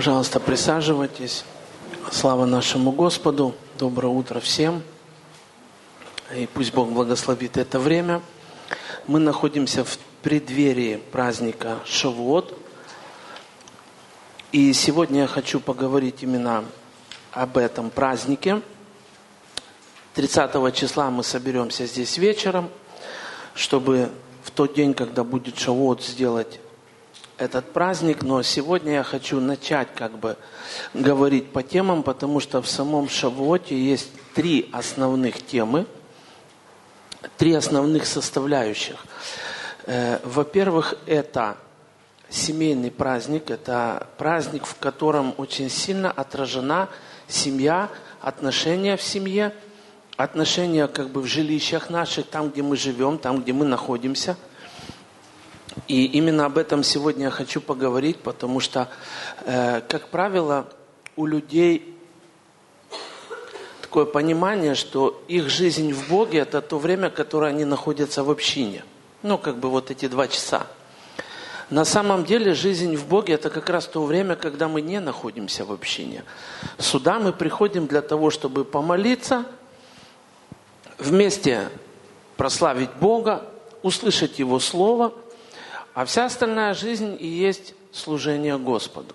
Пожалуйста, присаживайтесь. Слава нашему Господу. Доброе утро всем. И пусть Бог благословит это время. Мы находимся в преддверии праздника Шавуот. И сегодня я хочу поговорить именно об этом празднике. 30 числа мы соберемся здесь вечером, чтобы в тот день, когда будет Шавуот, сделать этот праздник. Но сегодня я хочу начать говорить по темам, потому что в самом Шавуоте есть три основных темы, три основных составляющих. Во-первых, это семейный праздник, это праздник, в котором очень сильно отражена семья, отношения в семье, отношения в жилищах наших, там, где мы живем, там, где мы находимся. И именно об этом сегодня я хочу поговорить, потому что, как правило, у людей такое понимание, что их жизнь в Боге – это то время, которое они находятся в общине. Вот эти 2 часа. На самом деле жизнь в Боге – это как раз то время, когда мы не находимся в общине. Сюда мы приходим для того, чтобы помолиться, вместе прославить Бога, услышать Его Слово, а вся остальная жизнь и есть служение Господу.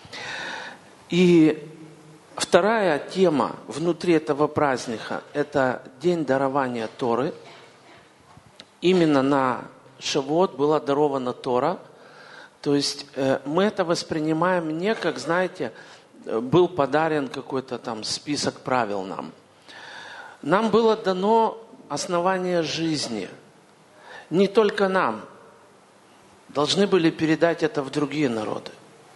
И вторая тема внутри этого праздника – это День дарования Торы. Именно на Шавуот была дарована Тора. То есть мы это воспринимаем не как, был подарен какой-то там список правил нам. Нам было дано основание жизни. Не только нам. Должны были передать это в другие народы.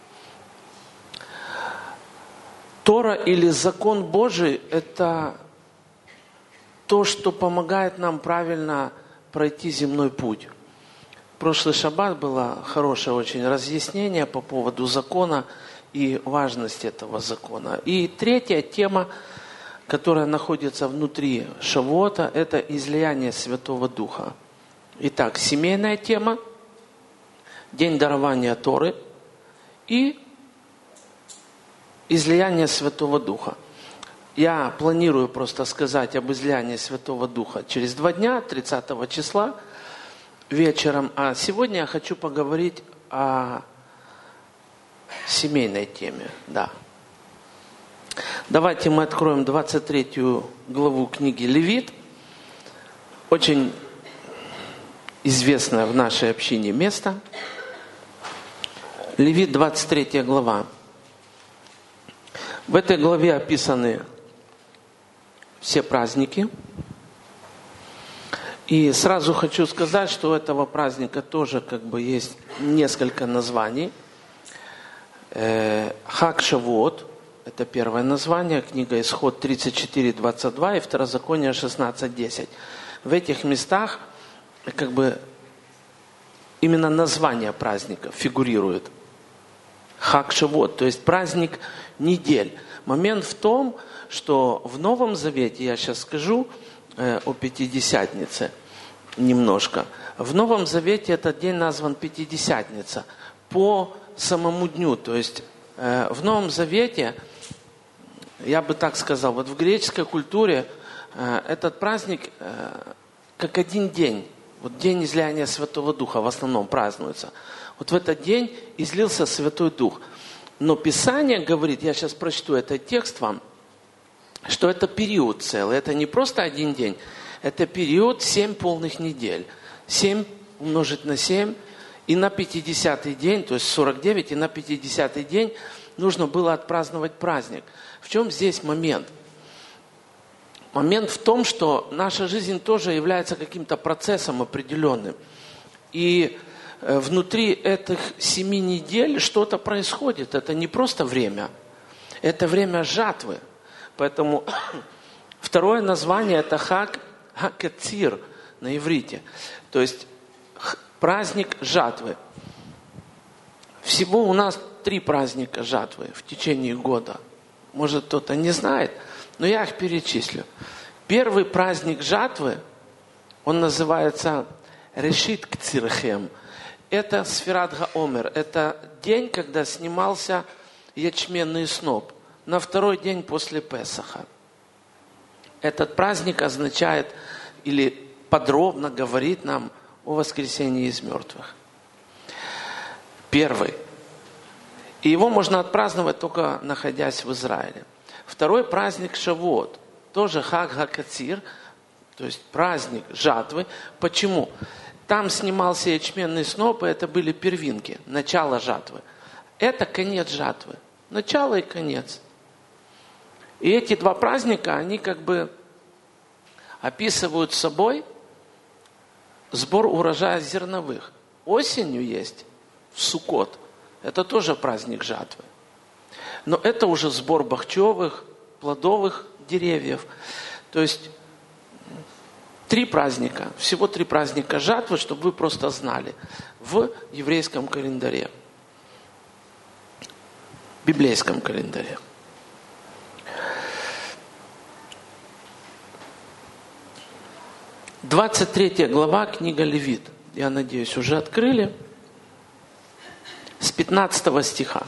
Тора или закон Божий – это то, что помогает нам правильно пройти земной путь. В прошлый шаббат было хорошее очень разъяснение по поводу закона и важности этого закона. И третья тема, которая находится внутри Шавуота, это излияние Святого Духа. Итак, семейная тема, День дарования Торы и излияние Святого Духа. Я планирую просто сказать об излиянии Святого Духа через 2 дня, 30 числа вечером. А сегодня я хочу поговорить о семейной теме. Да. Давайте мы откроем 23 главу книги Левит. Очень известное в нашей общине место. Левит, 23 глава. В этой главе описаны все праздники. И сразу хочу сказать, что у этого праздника тоже есть несколько названий. Хаг Шавуот – это первое название, книга Исход 34:22 и Второзаконие 16:10. В этих местах именно название праздника фигурирует. Хаг Шавуот, то есть праздник недель. Момент в том, что в Новом Завете, я сейчас скажу о Пятидесятнице немножко. В Новом Завете этот день назван Пятидесятница по самому дню. То есть в Новом Завете, я бы так сказал, в греческой культуре этот праздник как один день. День излияния Святого Духа в основном празднуется. В этот день излился Святой Дух. Но Писание говорит, я сейчас прочту этот текст вам, что это период целый. Это не просто один день, это период 7 полных недель. 7 умножить на 7, и на 50-й день, то есть 49, и на 50-й день нужно было отпраздновать праздник. В чем здесь момент? Момент в том, что наша жизнь тоже является каким-то процессом определенным. И внутри этих 7 недель что-то происходит. Это не просто время. Это время жатвы. Поэтому второе название – это Хаг ха-Кецир на иврите. То есть праздник жатвы. Всего у нас 3 праздника жатвы в течение года. Может, кто-то не знает, но я их перечислю. Первый праздник жатвы, он называется Решит Кцирхем. Это Сфират Гаомер. Это день, когда снимался ячменный сноп на второй день после Песаха. Этот праздник означает или подробно говорит нам о воскресении из мертвых. Первый. И его можно отпраздновать только находясь в Израиле. Второй праздник Шавуот. Тоже Хаг ха-Кацир, то есть праздник жатвы. Почему? Там снимался ячменный сноп, и это были первинки, начало жатвы. Это конец жатвы. Начало и конец. И эти два праздника, они как бы описывают собой сбор урожая зерновых. Осенью есть в Суккот. Это тоже праздник жатвы. Но это уже сбор бахчевых, плодовых деревьев. То есть 3 праздника, всего 3 праздника жатвы, чтобы вы просто знали, в еврейском календаре, библейском календаре. – 23 глава, книга Левит. Я надеюсь, уже открыли. С 15 стиха.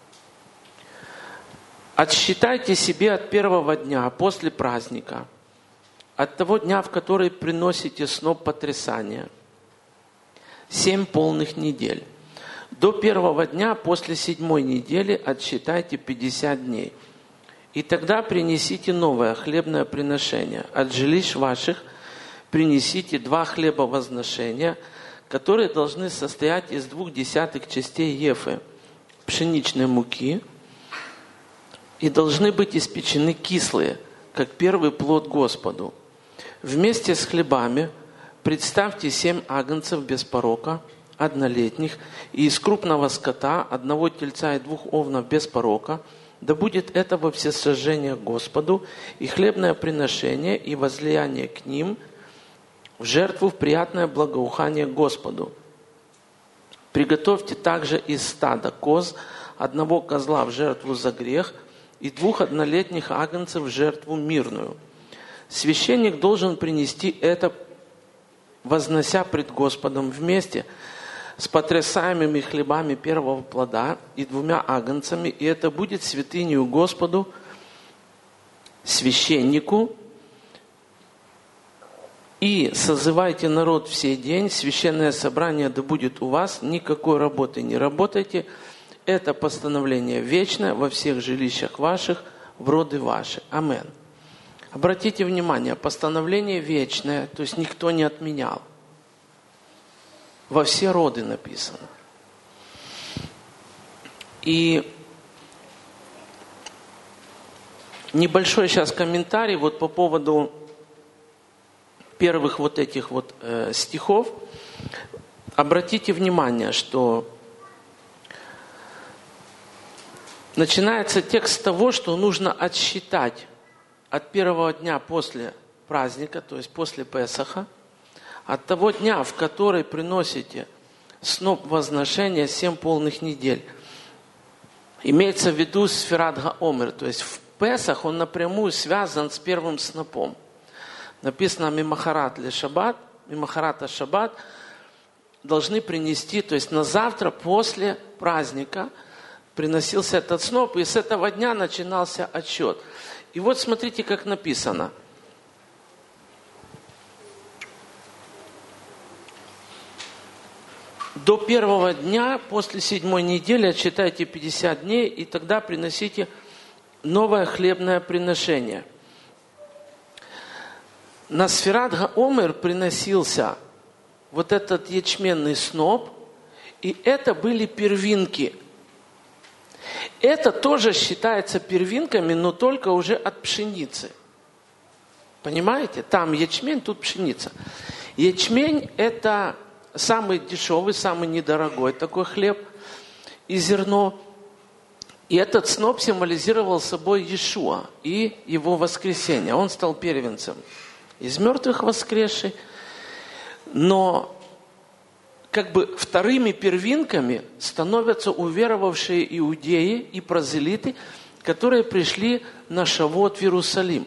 «Отсчитайте себе от первого дня после праздника, от того дня, в который приносите сноп потрясания, 7 полных недель. До первого дня после 7-й недели отсчитайте 50 дней. И тогда принесите новое хлебное приношение. От жилищ ваших принесите 2 хлеба возношения, которые должны состоять из 0,2 частей ефы пшеничной муки и должны быть испечены кислые, как первый плод Господу. Вместе с хлебами представьте 7 агнцев без порока, однолетних, и из крупного скота 1 тельца и 2 овнов без порока. Да будет это во всесожжение Господу, и хлебное приношение, и возлияние к ним в жертву в приятное благоухание Господу. Приготовьте также из стада коз 1 козла в жертву за грех и 2 однолетних агнцев в жертву мирную. Священник должен принести это, вознося пред Господом вместе с потрясаемыми хлебами первого плода и 2 агнцами, и это будет святынею Господу, священнику. И созывайте народ в сей день, священное собрание да будет у вас, никакой работы не работайте. Это постановление вечное во всех жилищах ваших, в роды ваши. Амен. Обратите внимание, постановление вечное, то есть никто не отменял. Во все роды написано. И небольшой сейчас комментарий вот по поводу первых вот этих вот стихов. Обратите внимание, что начинается текст с того, что нужно отсчитать от первого дня после праздника, то есть после Песаха, от того дня, в который приносите сноп возношения 7 полных недель. Имеется в виду Сфират ха-Омер, то есть в Песах он напрямую связан с первым снопом. Написано «Мимахарат ле шаббат», «Мимахарата шаббат» должны принести, то есть на завтра после праздника приносился этот сноп, и с этого дня начинался отсчет. И вот смотрите, как написано. До первого дня после 7-й недели отсчитайте 50 дней, и тогда приносите новое хлебное приношение. На Сфират ха-Омер приносился вот этот ячменный сноп, и это были первинки. Это тоже считается первинками, но только уже от пшеницы. Понимаете? Там ячмень, тут пшеница. Ячмень – это самый дешевый, самый недорогой такой хлеб и зерно. И этот сноп символизировал собой Иешуа и его воскресение. Он стал первенцем из мертвых воскресший. Но как бы вторыми первинками становятся уверовавшие иудеи и прозелиты, которые пришли на Шавуот в Иерусалим.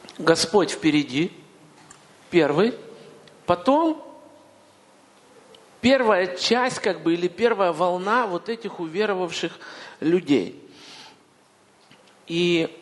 Господь впереди, первый, потом первая часть, или первая волна вот этих уверовавших людей. И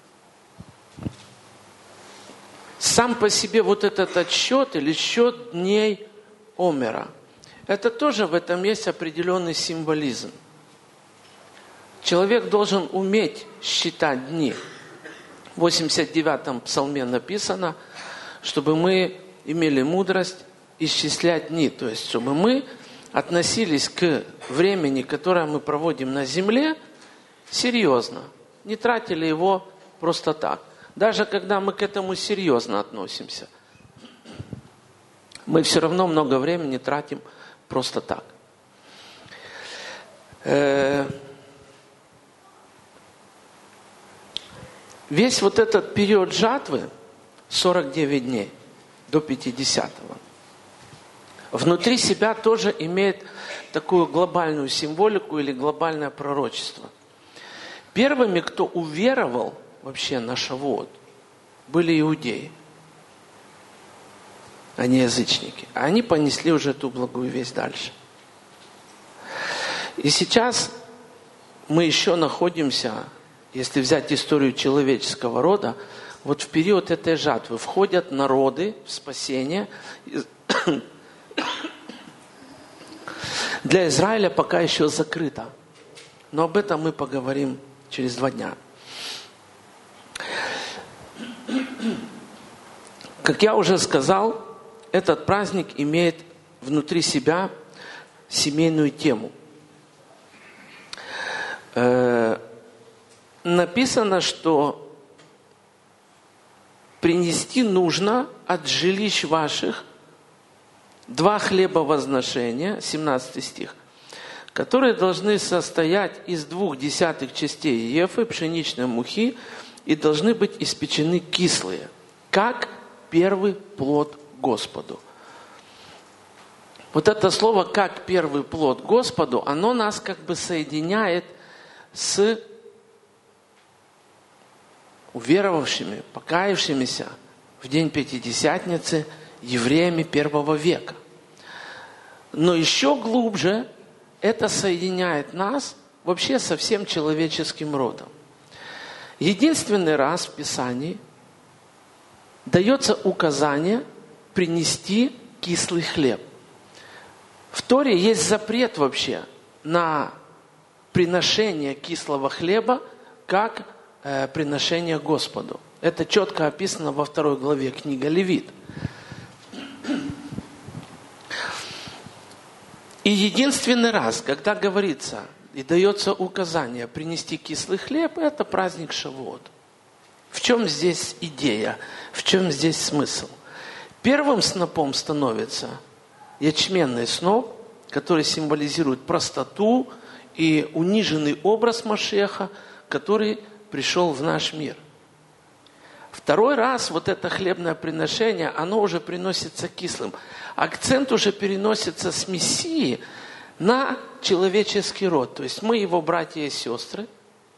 сам по себе вот этот отсчет или счет дней Омера, это тоже в этом есть определенный символизм. Человек должен уметь считать дни. В 89-м псалме написано, чтобы мы имели мудрость исчислять дни. То есть, чтобы мы относились к времени, которое мы проводим на земле, серьезно. Не тратили его просто так. Даже когда мы к этому серьезно относимся, мы все равно много времени тратим просто так. Весь вот этот период жатвы, 49 дней до 50-го, внутри себя тоже имеет такую глобальную символику или глобальное пророчество. Первыми, кто уверовал вообще на Шавуот, были иудеи, а не язычники. Они понесли уже эту благую весть дальше. И сейчас мы еще находимся, если взять историю человеческого рода, вот в период этой жатвы входят народы в спасение. Для Израиля пока еще закрыто. Но об этом мы поговорим через 2 дня. Как я уже сказал, этот праздник имеет внутри себя семейную тему. Написано, что принести нужно от жилищ ваших 2 хлеба возношения, 17 стих, которые должны состоять из 2/10 частей ефы, пшеничной мухи, и должны быть испечены кислые, как первый плод Господу. Вот это слово «как первый плод Господу», оно нас соединяет с уверовавшими, покаявшимися в день Пятидесятницы евреями первого века. Но еще глубже это соединяет нас вообще со всем человеческим родом. Единственный раз в Писании дается указание принести кислый хлеб. В Торе есть запрет вообще на приношение кислого хлеба как приношение Господу. Это четко описано во 2 главе книги Левит. И единственный раз, когда говорится и дается указание принести кислый хлеб, это праздник Шавуот. В чем здесь идея? В чем здесь смысл? Первым снопом становится ячменный сноп, который символизирует простоту и униженный образ Машеха, который пришел в наш мир. Второй раз вот это хлебное приношение, оно уже приносится кислым. Акцент уже переносится с Мессии на человеческий род. То есть мы его братья и сестры.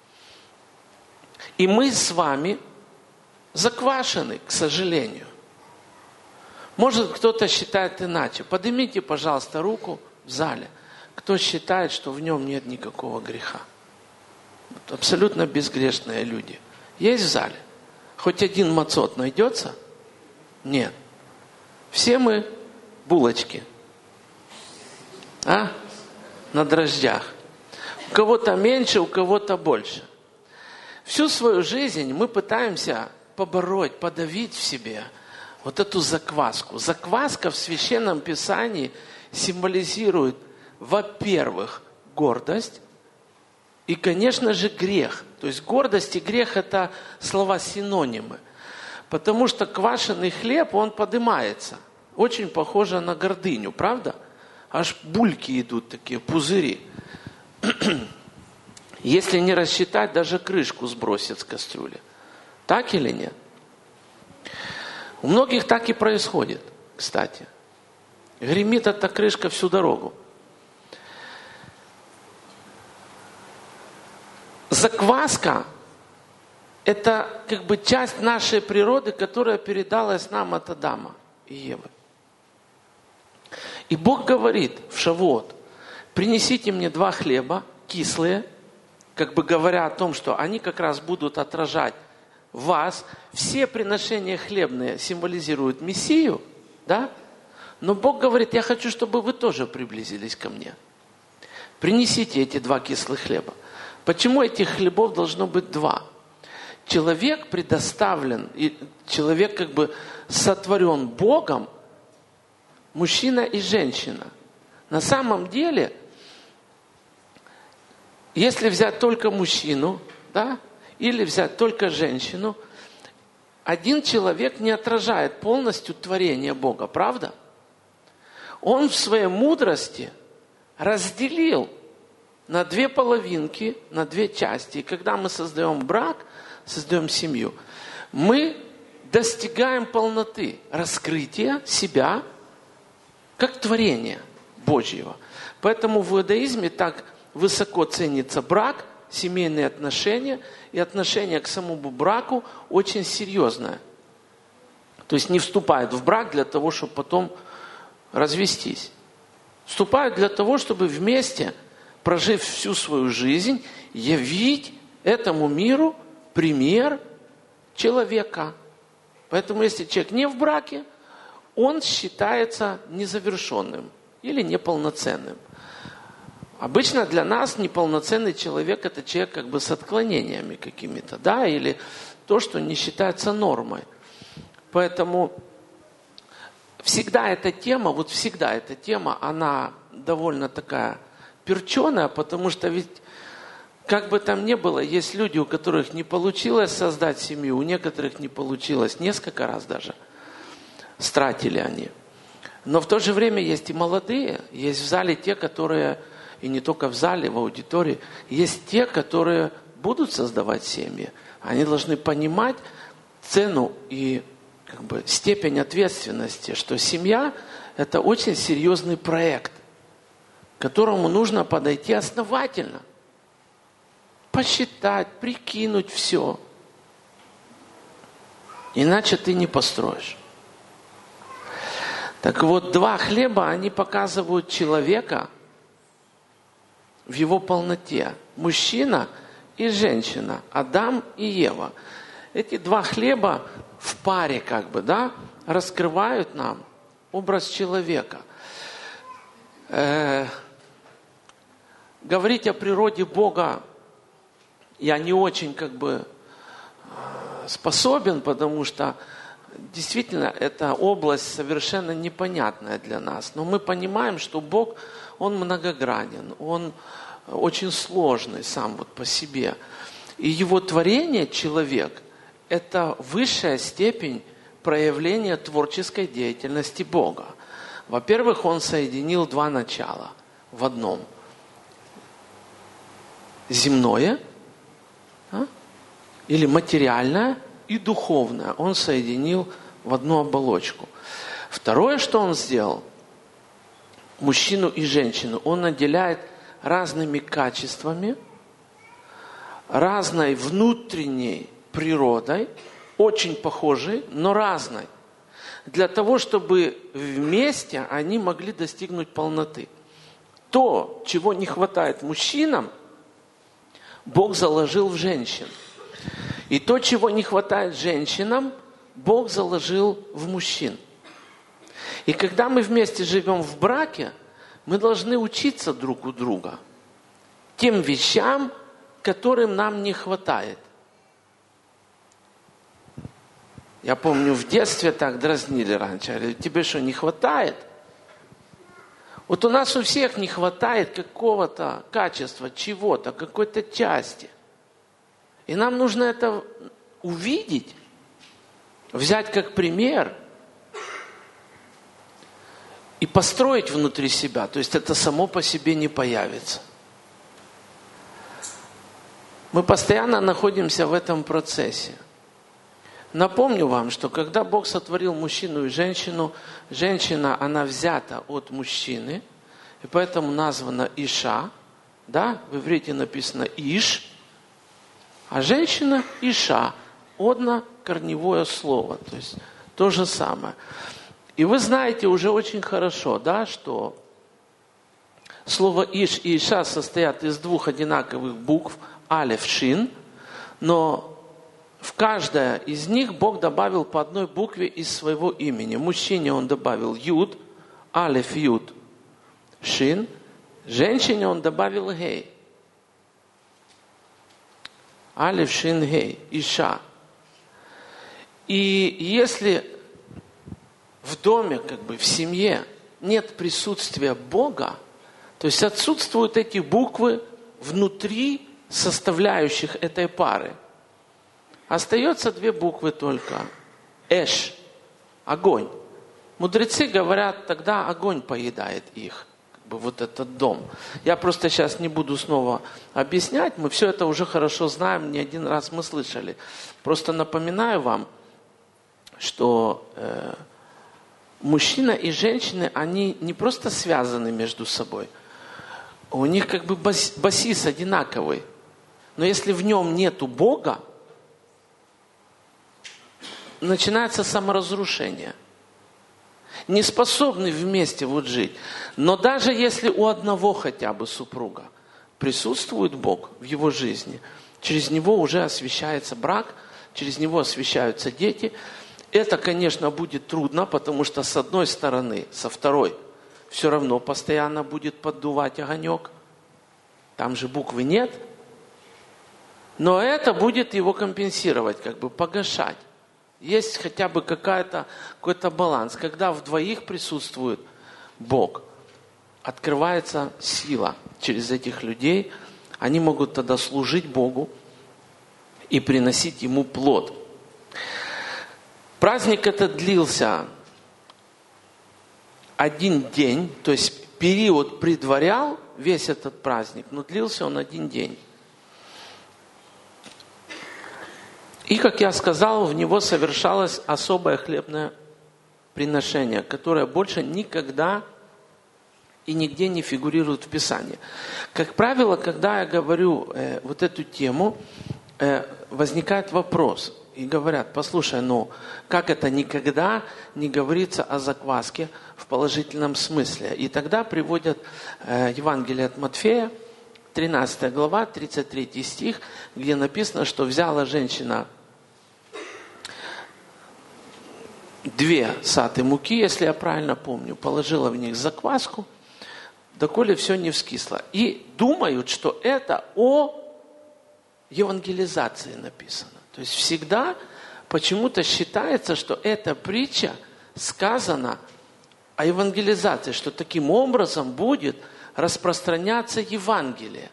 И мы с вами заквашены, к сожалению. Может, кто-то считает иначе. Поднимите, пожалуйста, руку в зале. Кто считает, что в нем нет никакого греха? Вот абсолютно безгрешные люди. Есть в зале? Хоть один мацот найдется? Нет. Все мы булочки. На дрожжах. У кого-то меньше, у кого-то больше. Всю свою жизнь мы пытаемся побороть, подавить в себе вот эту закваску. Закваска в Священном Писании символизирует, во-первых, гордость и, конечно же, грех. То есть гордость и грех – это слова-синонимы. Потому что квашеный хлеб, он поднимается. Очень похоже на гордыню, правда? Аж бульки идут такие, пузыри. Если не рассчитать, даже крышку сбросит с кастрюли. Так или нет? У многих так и происходит, кстати. Гремит эта крышка всю дорогу. Закваска – это часть нашей природы, которая передалась нам от Адама и Евы. И Бог говорит в Шавуот: принесите мне 2 хлеба кислые, как бы говоря о том, что они как раз будут отражать вас. Все приношения хлебные символизируют Мессию, да? Но Бог говорит: я хочу, чтобы вы тоже приблизились ко мне. Принесите эти 2 кислых хлеба. Почему этих хлебов должно быть 2? Человек предоставлен, и человек как бы сотворен Богом, мужчина и женщина. На самом деле, если взять только мужчину, да, или взять только женщину, один человек не отражает полностью творение Бога, правда? Он в своей мудрости разделил на 2 половинки, на 2 части. И когда мы создаем брак, создаем семью, мы достигаем полноты, раскрытия себя как творения Божьего. Поэтому в иудаизме так высоко ценится брак, семейные отношения, и отношение к самому браку очень серьезное. То есть не вступают в брак для того, чтобы потом развестись. Вступают для того, чтобы вместе, прожив всю свою жизнь, явить этому миру пример человека. Поэтому если человек не в браке, он считается незавершенным или неполноценным. Обычно для нас неполноценный человек – это человек как бы с отклонениями какими-то, да, или то, что не считается нормой. Поэтому всегда эта тема, она довольно такая перченая, потому что ведь, как бы там ни было, есть люди, у которых не получилось создать семью, у некоторых не получилось несколько раз даже, стратили они. Но в то же время есть и молодые, есть в зале те, которые, и не только в зале, в аудитории, есть те, которые будут создавать семьи. Они должны понимать цену и как бы степень ответственности, что семья – это очень серьезный проект, к которому нужно подойти основательно. Посчитать, прикинуть все. Иначе ты не построишь. Так вот, 2 хлеба, они показывают человека в его полноте. Мужчина и женщина, Адам и Ева. Эти 2 хлеба в паре как бы, да, раскрывают нам образ человека. Говорить о природе Бога я не очень как бы способен, потому что действительно эта область совершенно непонятная для нас. Но мы понимаем, что Бог, Он многогранен, Он очень сложный сам вот по себе. И Его творение, человек, это высшая степень проявления творческой деятельности Бога. Во-первых, Он соединил 2 начала в одном. Земное, или материальное, и духовное. Он соединил в одну оболочку. Второе, что Он сделал, мужчину и женщину, Он наделяет разными качествами, разной внутренней природой, очень похожей, но разной, для того, чтобы вместе они могли достигнуть полноты. То, чего не хватает мужчинам, Бог заложил в женщин. И то, чего не хватает женщинам, Бог заложил в мужчин. И когда мы вместе живем в браке, мы должны учиться друг у друга тем вещам, которым нам не хватает. Я помню, в детстве так дразнили раньше. Говорили: тебе что, не хватает? Вот у нас у всех не хватает какого-то качества, чего-то, какой-то части. И нам нужно это увидеть, взять как пример и построить внутри себя. То есть это само по себе не появится. Мы постоянно находимся в этом процессе. Напомню вам, что когда Бог сотворил мужчину и женщину, женщина, она взята от мужчины, и поэтому названа Иша, да, в иврите написано Иш, а женщина Иша, одно корневое слово, то есть то же самое. И вы знаете уже очень хорошо, да, что слово «иш» и «иша» состоят из двух одинаковых букв «алеф», «шин», но в каждое из них Бог добавил по одной букве из своего имени. Мужчине Он добавил «юд», «алеф», «юд», «шин», женщине Он добавил «гей». «Алеф», «шин», «гей», «иша». И если в доме, в семье нет присутствия Бога, то есть отсутствуют эти буквы внутри составляющих этой пары. Остается две буквы только. Эш. Огонь. Мудрецы говорят, тогда огонь поедает их. Вот этот дом. Я просто сейчас не буду снова объяснять. Мы все это уже хорошо знаем. Не один раз мы слышали. Просто напоминаю вам, что мужчина и женщина, они не просто связаны между собой. У них басис одинаковый. Но если в нем нету Бога, начинается саморазрушение. Не способны вместе жить. Но даже если у одного хотя бы супруга присутствует Бог в его жизни, через него уже освящается брак, через него освящаются дети. Это, конечно, будет трудно, потому что с одной стороны, со второй, все равно постоянно будет поддувать огонек. Там же буквы нет. Но это будет его компенсировать, погашать. Есть хотя бы какой-то баланс. Когда в двоих присутствует Бог, открывается сила через этих людей. Они могут тогда служить Богу и приносить Ему плод. Праздник этот длился один день, то есть период предварял весь этот праздник, но длился он один день. И, как я сказал, в него совершалось особое хлебное приношение, которое больше никогда и нигде не фигурирует в Писании. Как правило, когда я говорю эту тему, возникает вопрос. И говорят, послушай, как это никогда не говорится о закваске в положительном смысле? И тогда приводят Евангелие от Матфея, 13 глава, 33 стих, где написано, что взяла женщина 2 саты муки, если я правильно помню, положила в них закваску, доколе все не вскисло. И думают, что это о евангелизации написано. То есть всегда почему-то считается, что эта притча сказана о евангелизации, что таким образом будет распространяться Евангелие.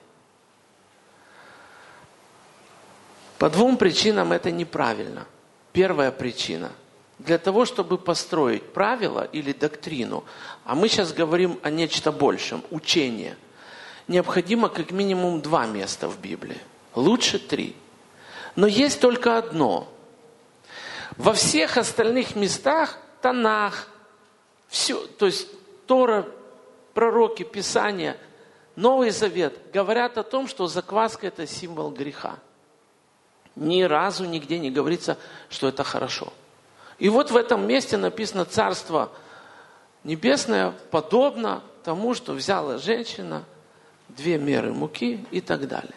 По 2 причинам это неправильно. Первая причина. Для того, чтобы построить правила или доктрину, а мы сейчас говорим о нечто большем, учение, необходимо как минимум 2 места в Библии. Лучше 3. Но есть только одно. Во всех остальных местах, Танах, все, то есть Тора, пророки, Писания, Новый Завет говорят о том, что закваска – это символ греха. Ни разу нигде не говорится, что это хорошо. И в этом месте написано «Царство небесное подобно тому, что взяла женщина 2 меры муки» и так далее.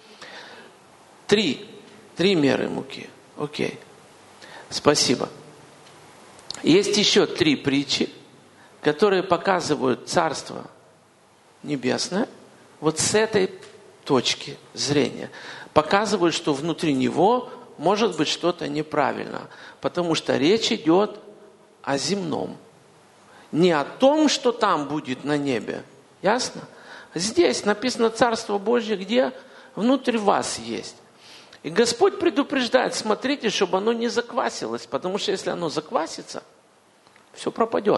3 меры муки. Окей. Спасибо. Есть еще 3 притчи, которые показывают Царство Небесное с этой точки зрения. Показывают, что внутри него может быть что-то неправильно. Потому что речь идет о земном. Не о том, что там будет на небе. Ясно? Здесь написано Царство Божье, где внутри вас есть. И Господь предупреждает, смотрите, чтобы оно не заквасилось, потому что если оно заквасится, все пропадет.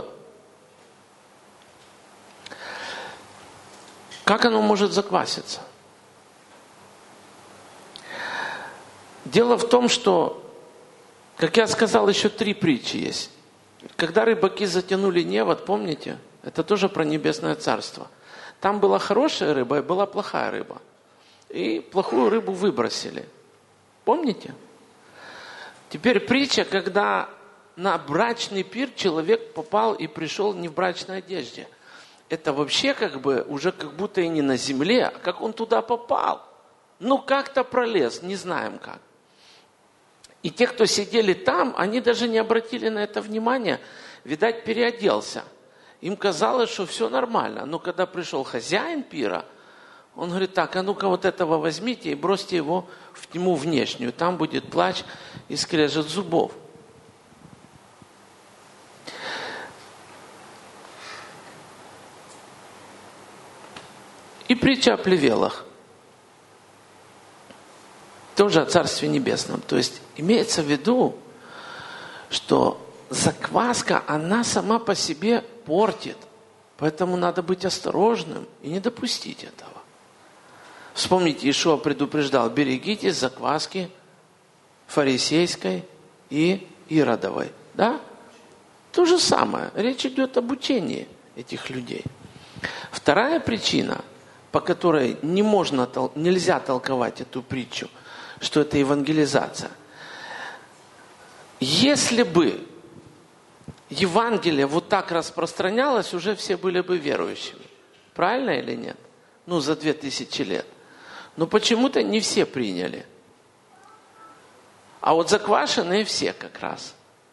Как оно может закваситься? Дело в том, что, как я сказал, еще 3 притчи есть. Когда рыбаки затянули невод, помните? Это тоже про небесное царство. Там была хорошая рыба и была плохая рыба. И плохую рыбу выбросили. Помните? Теперь притча, когда на брачный пир человек попал и пришел не в брачной одежде. Это вообще уже как будто и не на земле, а как он туда попал. Ну, как-то пролез, не знаем как. И те, кто сидели там, они даже не обратили на это внимания. Видать, переоделся. Им казалось, что все нормально. Но когда пришел хозяин пира, он говорит: так, а ну-ка вот этого возьмите и бросьте его в тьму внешнюю. Там будет плач и скрежет зубов. И притча о плевелах. Тоже о Царстве Небесном. То есть имеется в виду, что закваска, она сама по себе портит. Поэтому надо быть осторожным и не допустить этого. Вспомните, Иешуа предупреждал: берегитесь закваски фарисейской и иродовой. Да? То же самое. Речь идет об учении этих людей. Вторая причина, по которой нельзя толковать эту притчу, что это евангелизация. Если бы Евангелие вот так распространялось, уже все были бы верующими. Правильно или нет? Ну, за 2000 лет. Но почему-то не все приняли. А вот заквашенные все как раз.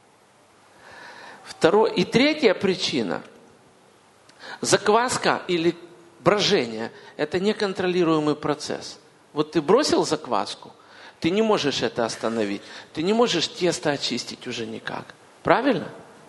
И третья причина. Закваска или брожение – это неконтролируемый процесс. Вот ты бросил закваску, ты не можешь это остановить. Ты не можешь тесто очистить уже никак. Правильно?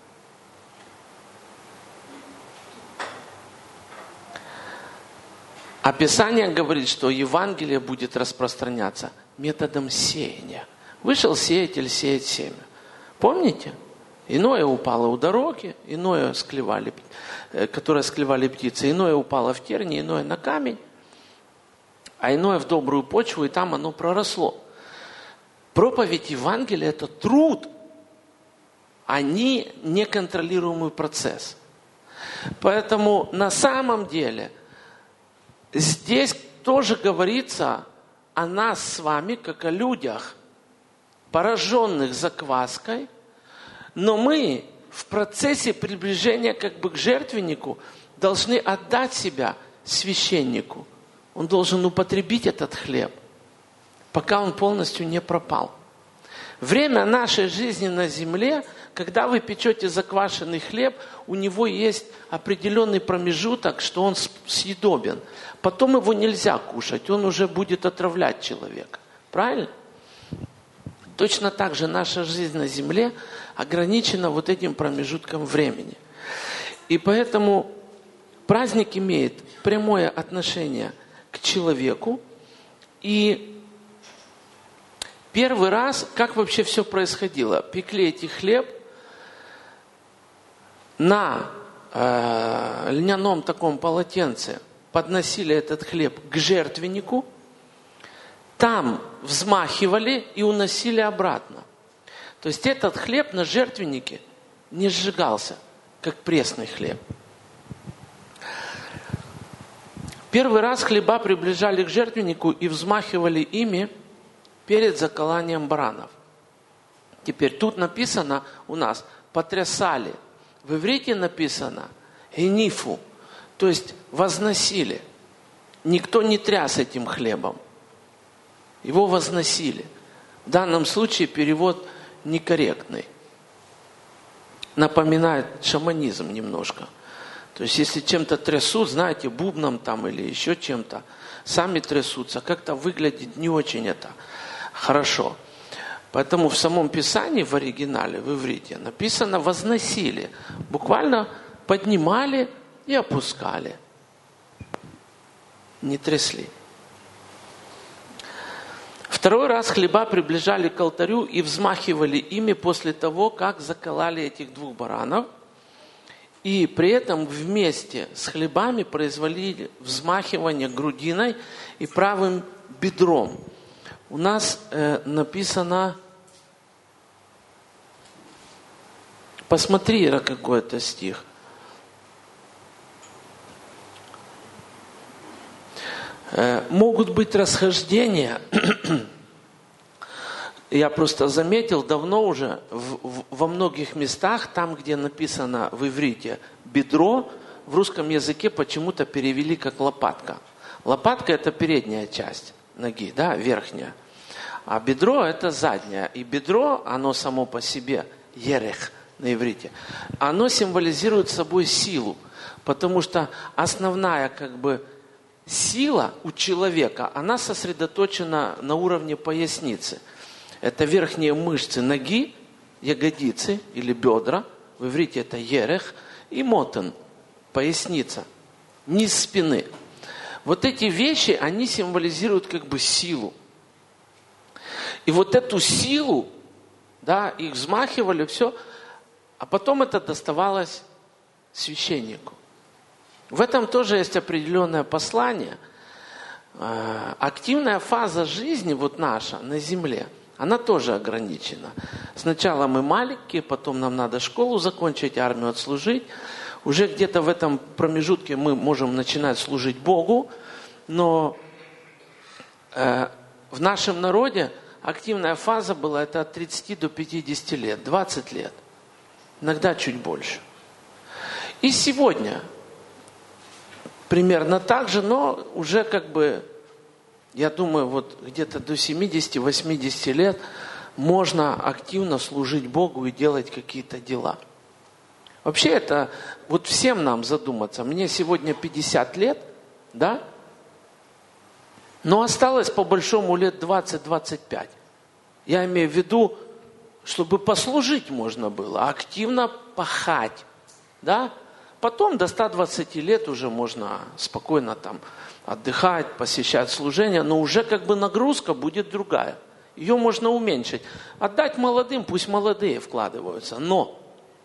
А Писание говорит, что Евангелие будет распространяться методом сеяния. Вышел сеятель сеять семя. Помните? Иное упало у дороги, иное которое склевали птицы, иное упало в тернии, иное на камень, а иное в добрую почву, и там оно проросло. Проповедь Евангелия – это труд, а не неконтролируемый процесс. Поэтому на самом деле здесь тоже говорится о нас с вами, как о людях, пораженных закваской, но мы в процессе приближения к жертвеннику должны отдать себя священнику. Он должен употребить этот хлеб, пока он полностью не пропал. Время нашей жизни на земле, когда вы печете заквашенный хлеб, у него есть определенный промежуток, что он съедобен. Потом его нельзя кушать, он уже будет отравлять человека. Правильно? Точно так же наша жизнь на земле ограничена вот этим промежутком времени. И поэтому праздник имеет прямое отношение к человеку. И первый раз, как вообще все происходило? Пекли эти хлеб на льняном таком полотенце, подносили этот хлеб к жертвеннику, там взмахивали и уносили обратно. То есть этот хлеб на жертвеннике не сжигался, как пресный хлеб. Первый раз хлеба приближали к жертвеннику и взмахивали ими перед заколанием баранов. Теперь тут написано у нас «потрясали». В иврите написано «энифу», то есть возносили. Никто не тряс этим хлебом. Его возносили. В данном случае перевод некорректный. Напоминает шаманизм немножко. То есть, если чем-то трясут, знаете, бубном там или еще чем-то, сами трясутся, как-то выглядит не очень это хорошо. Поэтому в самом Писании, в оригинале, в иврите, написано «возносили». Буквально поднимали и опускали. Не трясли. Второй раз хлеба приближали к алтарю и взмахивали ими после того, как закололи этих двух баранов. И при этом вместе с хлебами производили взмахивание грудиной и правым бедром. У нас написано, посмотри, какой это стих. Могут быть расхождения. Я просто заметил давно уже во многих местах, там, где написано в иврите «бедро», в русском языке почему-то перевели как «лопатка». Лопатка – это передняя часть ноги, да, верхняя. А бедро – это задняя. И бедро, оно само по себе, ерех на иврите, оно символизирует собой силу. Потому что основная сила у человека, она сосредоточена на уровне поясницы. Это верхние мышцы ноги, ягодицы или бедра. В иврите это ерех. И мотен, поясница, низ спины. Вот эти вещи, они символизируют силу. И вот эту силу, да, их взмахивали, все, а потом это доставалось священнику. В этом тоже есть определенное послание. Активная фаза жизни вот наша на земле, она тоже ограничена. Сначала мы маленькие, потом нам надо школу закончить, армию отслужить. Уже где-то в этом промежутке мы можем начинать служить Богу, но в нашем народе активная фаза была это от 30 до 50 лет, 20 лет, иногда чуть больше. И сегодня примерно так же, но уже я думаю, вот где-то до 70-80 лет можно активно служить Богу и делать какие-то дела. Вообще это, вот всем нам задуматься. Мне сегодня 50 лет, да? Но осталось по большому лет 20-25. Я имею в виду, чтобы послужить можно было, активно пахать, да? Потом до 120 лет уже можно спокойно там отдыхать, посещать служение, но уже нагрузка будет другая. Ее можно уменьшить. Отдать молодым, пусть молодые вкладываются. Но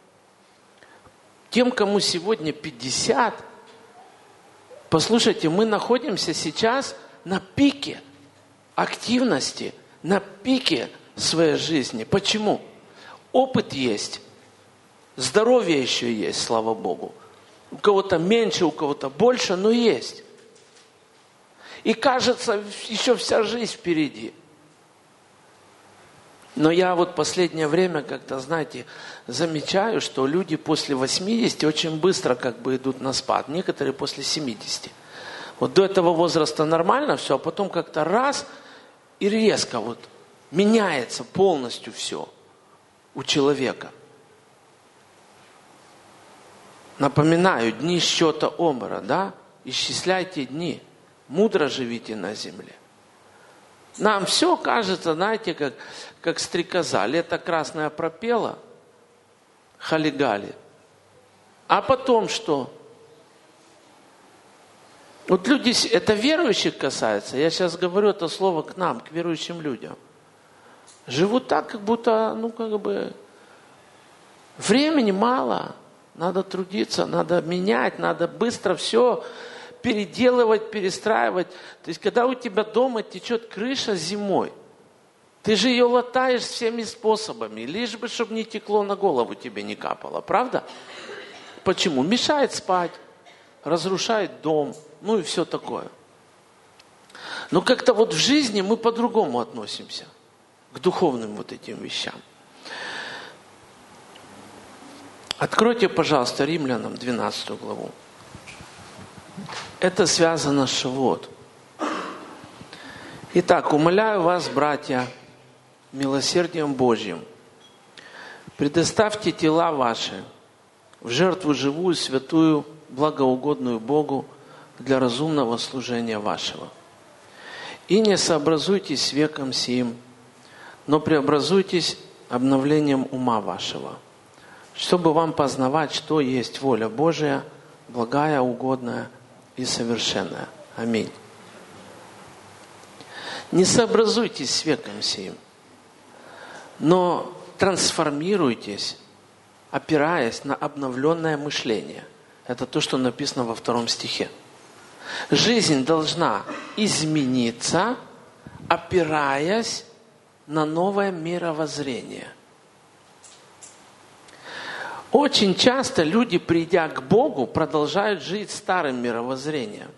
тем, кому сегодня 50, послушайте, мы находимся сейчас на пике активности, на пике своей жизни. Почему? Опыт есть, здоровье еще есть, слава Богу. У кого-то меньше, у кого-то больше, но есть. И кажется, еще вся жизнь впереди. Но я вот последнее время знаете, замечаю, что люди после 80 очень быстро идут на спад. Некоторые после 70. Вот до этого возраста нормально все, а потом раз и резко меняется полностью все у человека. Напоминаю, дни счета омара, да? Исчисляйте дни. Мудро живите на земле. Нам все кажется, знаете, как стрекоза. Лето красное пропело, халигали. А потом что? Вот люди, это верующих касается. Я сейчас говорю это слово к нам, к верующим людям. Живут так, как будто, времени мало. Надо трудиться, надо менять, надо быстро все переделывать, перестраивать. То есть, когда у тебя дома течет крыша зимой, ты же ее латаешь всеми способами, лишь бы, чтобы не текло на голову, тебе не капало. Правда? Почему? Мешает спать, разрушает дом, и все такое. Но как-то в жизни мы по-другому относимся к духовным этим вещам. Откройте, пожалуйста, Римлянам 12 главу. Это связано с Шавуот. Итак, умоляю вас, братья, милосердием Божьим, предоставьте тела ваши в жертву живую, святую, благоугодную Богу для разумного служения вашего. И не сообразуйтесь с веком сим, но преобразуйтесь обновлением ума вашего, чтобы вам познавать, что есть воля Божия, благая, угодная и совершенная. Аминь. Не сообразуйтесь с веком сим, но трансформируйтесь, опираясь на обновленное мышление. Это то, что написано во 2 стихе. Жизнь должна измениться, опираясь на новое мировоззрение. Очень часто люди, придя к Богу, продолжают жить старым мировоззрением.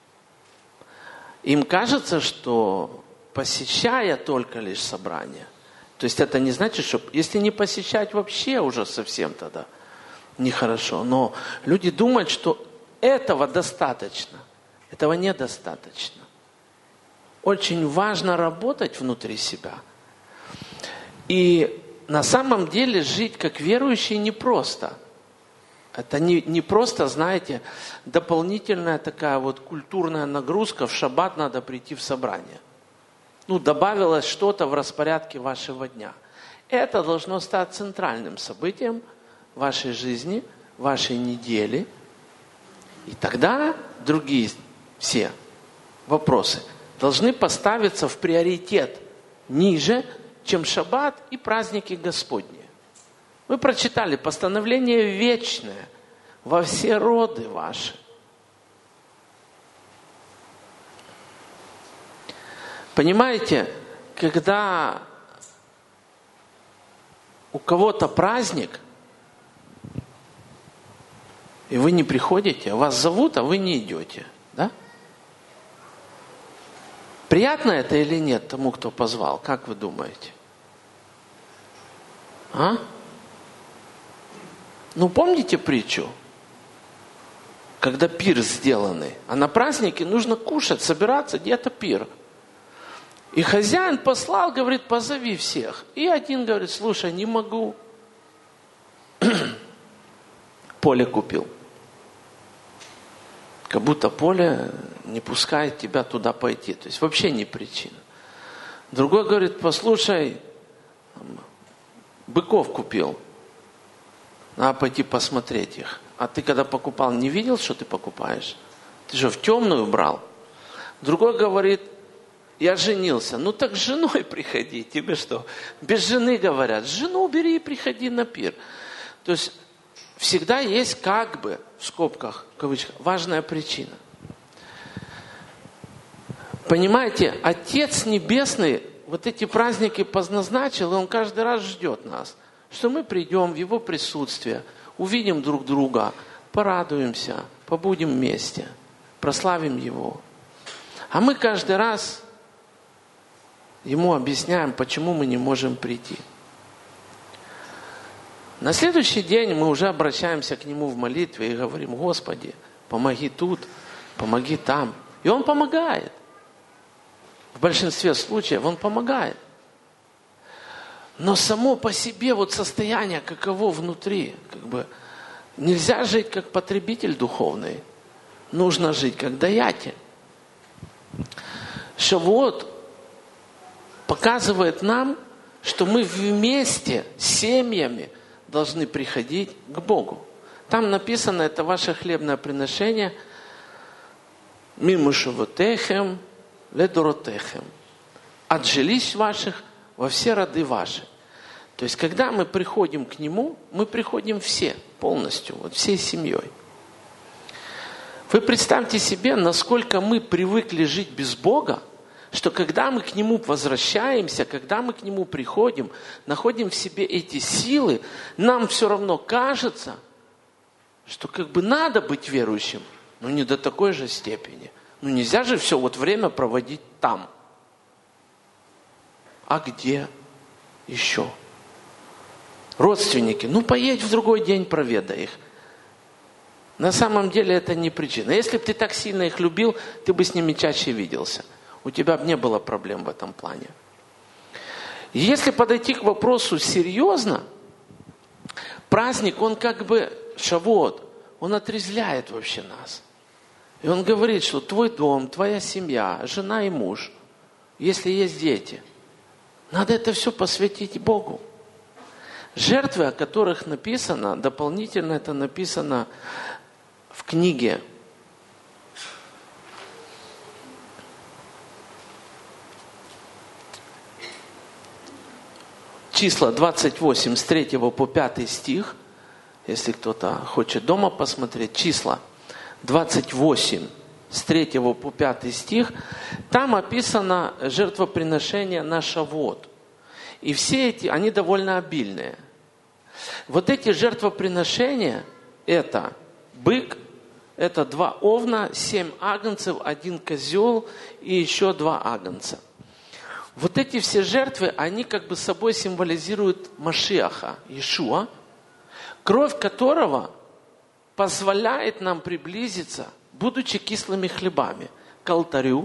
Им кажется, что посещая только лишь собрание, То есть это не значит, что если не посещать вообще уже совсем тогда нехорошо. Но люди думают, что этого достаточно. Этого недостаточно. Очень важно работать внутри себя. И на самом деле жить как верующий непросто. Это не просто, знаете, дополнительная такая вот культурная нагрузка, в шаббат надо прийти в собрание. Добавилось что-то в распорядке вашего дня. Это должно стать центральным событием вашей жизни, вашей недели. И тогда другие все вопросы должны поставиться в приоритет ниже, чем шаббат и праздники Господни. Вы прочитали постановление вечное во все роды ваши. Понимаете, когда у кого-то праздник, и вы не приходите, вас зовут, а вы не идете, да? Приятно это или нет тому, кто позвал? Как вы думаете? Помните притчу? Когда пир сделанный, а на празднике нужно кушать, собираться, где-то пир. И хозяин послал, говорит, позови всех. И один говорит, слушай, не могу. Поле купил. Как будто поле не пускает тебя туда пойти. То есть вообще не причина. Другой говорит, послушай, быков купил. Надо пойти посмотреть их. А ты когда покупал, не видел, что ты покупаешь? Ты же в темную брал. Другой говорит, я женился. Так с женой приходи. Тебе что? Без жены говорят. Жену бери и приходи на пир. То есть всегда есть как бы, в скобках, в кавычках, важная причина. Понимаете, Отец Небесный вот эти праздники назначил, и Он каждый раз ждет нас. Что мы придем в Его присутствие, увидим друг друга, порадуемся, побудем вместе, прославим Его. А мы каждый раз Ему объясняем, почему мы не можем прийти. На следующий день мы уже обращаемся к Нему в молитве и говорим, Господи, помоги тут, помоги там. И Он помогает. В большинстве случаев Он помогает. Но само по себе состояние каково внутри, нельзя жить как потребитель духовный. Нужно жить как даятель. Шавуот показывает нам, что мы вместе с семьями должны приходить к Богу. Там написано, это ваше хлебное приношение, мимушевотехем, ледоротехем, от жилищ ваших во все роды ваши. То есть, когда мы приходим к Нему, мы приходим все, полностью, всей семьей. Вы представьте себе, насколько мы привыкли жить без Бога, что когда мы к Нему возвращаемся, когда мы к Нему приходим, находим в себе эти силы, нам все равно кажется, что надо быть верующим, но не до такой же степени. Нельзя же все время проводить там. А где еще? Родственники, поедь в другой день, проведай их. На самом деле это не причина. Если бы ты так сильно их любил, ты бы с ними чаще виделся. У тебя бы не было проблем в этом плане. Если подойти к вопросу серьезно, праздник, он Шавуот, он отрезвляет вообще нас. И он говорит, что твой дом, твоя семья, жена и муж, если есть дети, надо это все посвятить Богу. Жертвы, о которых написано, дополнительно это написано в книге Числа 28, с 3 по 5 стих, если кто-то хочет дома посмотреть, Числа 28, с 3 по 5 стих, там описано жертвоприношение на Шавуот. И все эти, они довольно обильные. Вот эти жертвоприношения, это бык, это 2 овна, 7 агнцев, 1 козел и еще 2 агнца. Вот эти все жертвы, они как бы собой символизируют Машиаха, Иешуа, кровь которого позволяет нам приблизиться, будучи кислыми хлебами, к алтарю,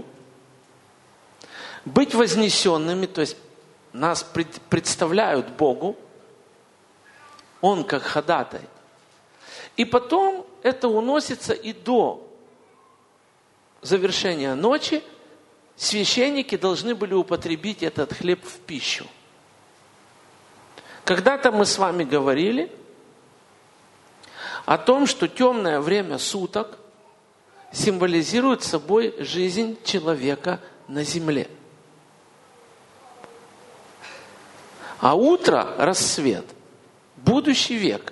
быть вознесенными, то есть нас представляют Богу, Он как ходатай. И потом это уносится и до завершения ночи. Священники должны были употребить этот хлеб в пищу. Когда-то мы с вами говорили о том, что темное время суток символизирует собой жизнь человека на земле. А утро – рассвет, будущий век.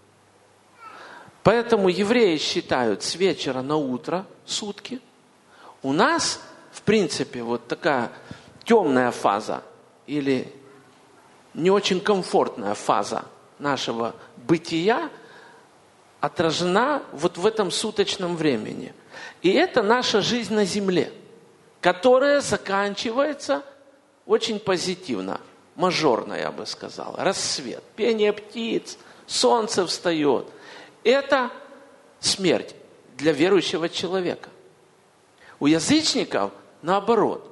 Поэтому евреи считают с вечера на утро сутки. У нас, в принципе, вот такая темная фаза или не очень комфортная фаза нашего бытия отражена вот в этом суточном времени. И это наша жизнь на земле, которая заканчивается очень позитивно, мажорно, я бы сказал. Рассвет, пение птиц, солнце встает. Это смерть для верующего человека. У язычников наоборот.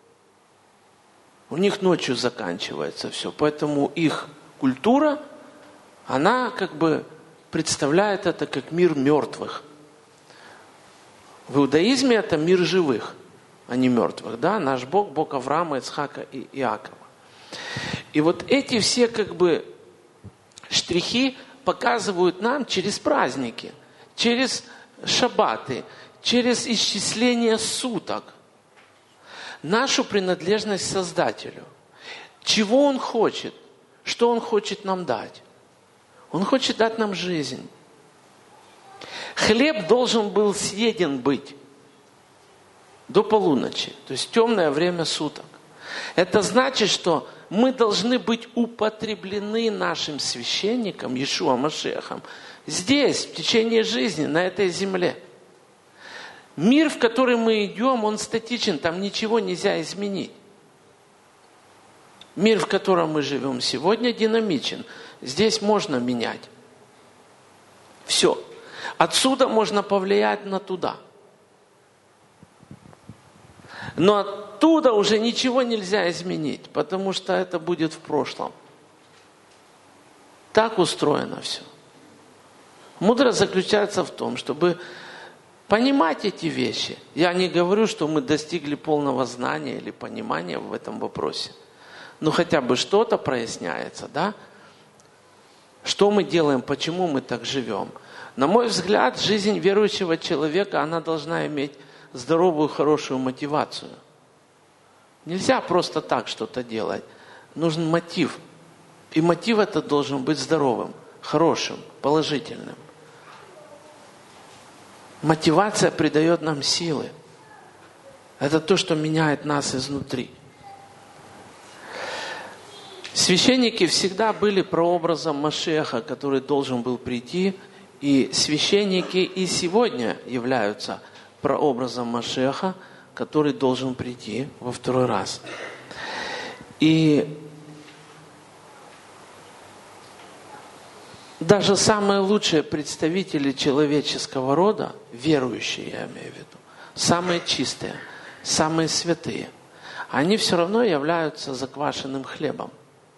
У них ночью заканчивается все. Поэтому их культура, она как бы представляет это как мир мертвых. В иудаизме это мир живых, а не мертвых. Да? Наш Бог, Бог Авраама, Ицхака и Иакова. И вот эти все как бы штрихи показывают нам через праздники, через шаббаты, через исчисление суток нашу принадлежность Создателю. Чего Он хочет? Что Он хочет нам дать? Он хочет дать нам жизнь. Хлеб должен был съеден быть до полуночи, то есть темное время суток. Это значит, что мы должны быть употреблены нашим священником, Иешуа Машиахом, здесь, в течение жизни, на этой земле. Мир, в который мы идем, он статичен, там ничего нельзя изменить. Мир, в котором мы живем сегодня, динамичен. Здесь можно менять. Все. Отсюда можно повлиять на туда. Но оттуда уже ничего нельзя изменить, потому что это будет в прошлом. Так устроено все. Мудрость заключается в том, чтобы понимать эти вещи. Я не говорю, что мы достигли полного знания или понимания в этом вопросе. Но хотя бы что-то проясняется, да? Что мы делаем, почему мы так живем. На мой взгляд, жизнь верующего человека, она должна иметь здоровую, хорошую мотивацию. Нельзя просто так что-то делать. Нужен мотив. И мотив этот должен быть здоровым, хорошим, положительным. Мотивация придает нам силы. Это то, что меняет нас изнутри. Священники всегда были прообразом Машиаха, который должен был прийти. И священники и сегодня являются прообразом Машиаха, который должен прийти во второй раз. И даже самые лучшие представители человеческого рода, верующие, я имею в виду, самые чистые, самые святые, они все равно являются заквашенным хлебом.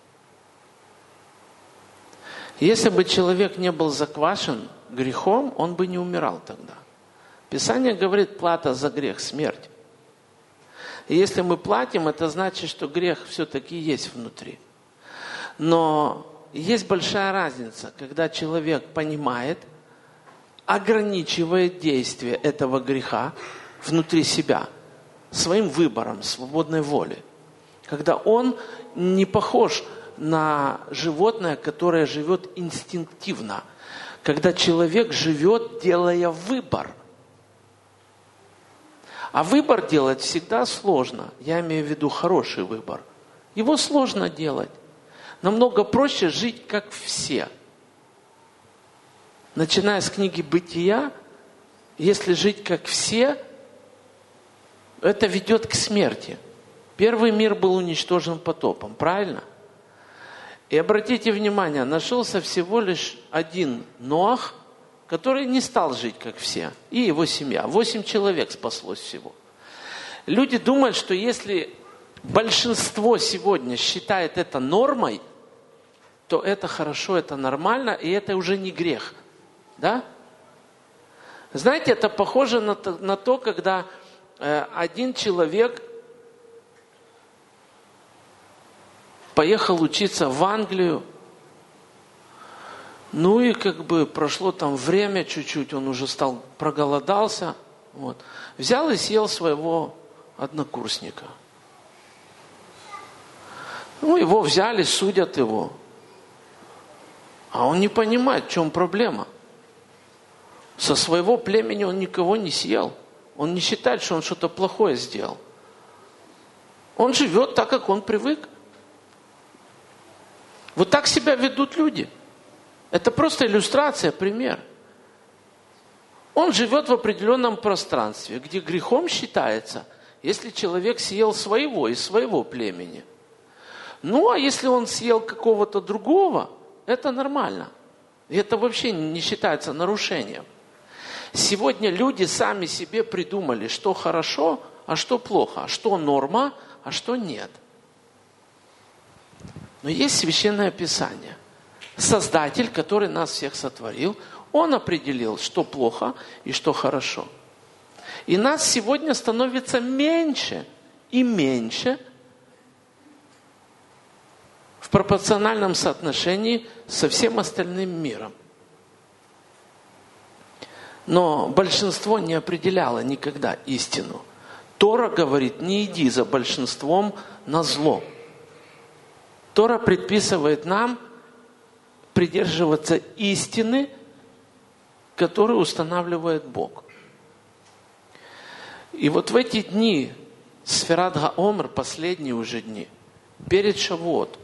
Если бы человек не был заквашен грехом, он бы не умирал тогда. Писание говорит, плата за грех – смерть. И если мы платим, это значит, что грех все-таки есть внутри. Но есть большая разница, когда человек понимает, ограничивает действие этого греха внутри себя своим выбором, свободной волей. Когда он не похож на животное, которое живет инстинктивно. Когда человек живет, делая выбор. А выбор делать всегда сложно. Я имею в виду хороший выбор. Его сложно делать. Намного проще жить, как все. Начиная с книги «Бытия», если жить, как все, это ведет к смерти. Первый мир был уничтожен потопом, правильно? И обратите внимание, нашелся всего лишь один Ноах, который не стал жить, как все, и его семья. 8 человек спаслось всего. Люди думают, что если большинство сегодня считает это нормой, то это хорошо, это нормально, и это уже не грех. Да? Знаете, это похоже на то, когда один человек поехал учиться в Англию, ну и как бы прошло там время чуть-чуть, он уже проголодался, вот. Взял и съел своего однокурсника. Ну, его взяли, судят его. А он не понимает, в чем проблема. Со своего племени он никого не съел. Он не считает, что он что-то плохое сделал. Он живет так, как он привык. Вот так себя ведут люди. Это просто иллюстрация, пример. Он живет в определенном пространстве, где грехом считается, если человек съел своего из своего племени. Ну, а если он съел какого-то другого, это нормально. И это вообще не считается нарушением. Сегодня люди сами себе придумали, что хорошо, а что плохо, что норма, а что нет. Но есть Священное Писание. Создатель, который нас всех сотворил, Он определил, что плохо и что хорошо. И нас сегодня становится меньше и меньше в пропорциональном соотношении со всем остальным миром. Но большинство не определяло никогда истину. Тора говорит, не иди за большинством на зло. Тора предписывает нам придерживаться истины, которую устанавливает Бог. И вот в эти дни, Сфират Гаомер, последние уже дни, перед Шавуот,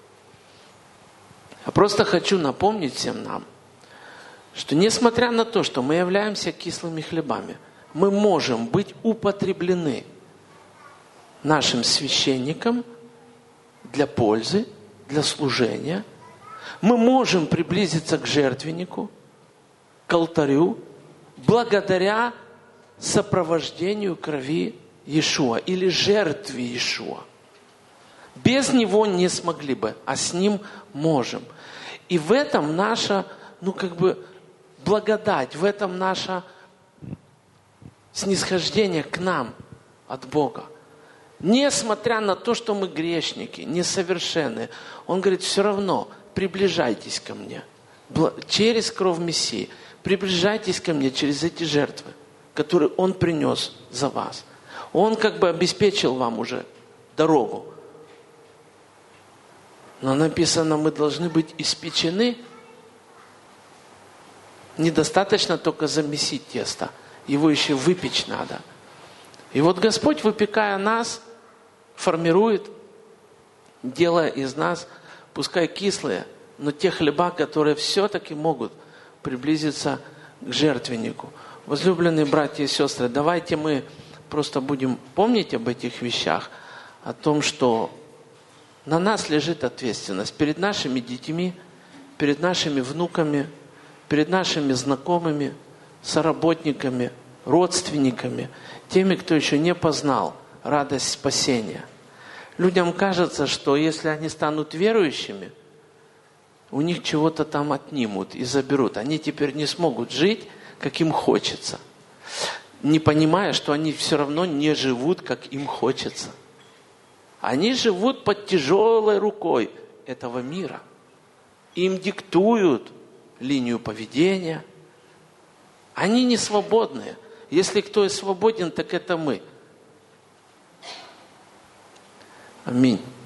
я просто хочу напомнить всем нам, что несмотря на то, что мы являемся кислыми хлебами, мы можем быть употреблены нашим священником для пользы, для служения. Мы можем приблизиться к жертвеннику, к алтарю, благодаря сопровождению крови Иешуа или жертве Иешуа. Без него не смогли бы, а с ним можем. И в этом наша, благодать, в этом наше снисхождение к нам от Бога. Несмотря на то, что мы грешники, несовершенные, Он говорит, все равно приближайтесь ко мне через кровь Мессии. Приближайтесь ко мне через эти жертвы, которые Он принес за вас. Он обеспечил вам уже дорогу. Но написано, мы должны быть испечены. Недостаточно только замесить тесто. Его еще выпечь надо. И вот Господь, выпекая нас, формирует, делая из нас, пускай кислые, но те хлеба, которые все-таки могут приблизиться к жертвеннику. Возлюбленные братья и сестры, давайте мы просто будем помнить об этих вещах, о том, что на нас лежит ответственность перед нашими детьми, перед нашими внуками, перед нашими знакомыми, соработниками, родственниками, теми, кто еще не познал радость спасения. Людям кажется, что если они станут верующими, у них чего-то там отнимут и заберут. Они теперь не смогут жить, как им хочется, не понимая, что они все равно не живут, как им хочется. Они живут под тяжелой рукой этого мира. Им диктуют линию поведения. Они не свободные. Если кто и свободен, так это мы. Аминь.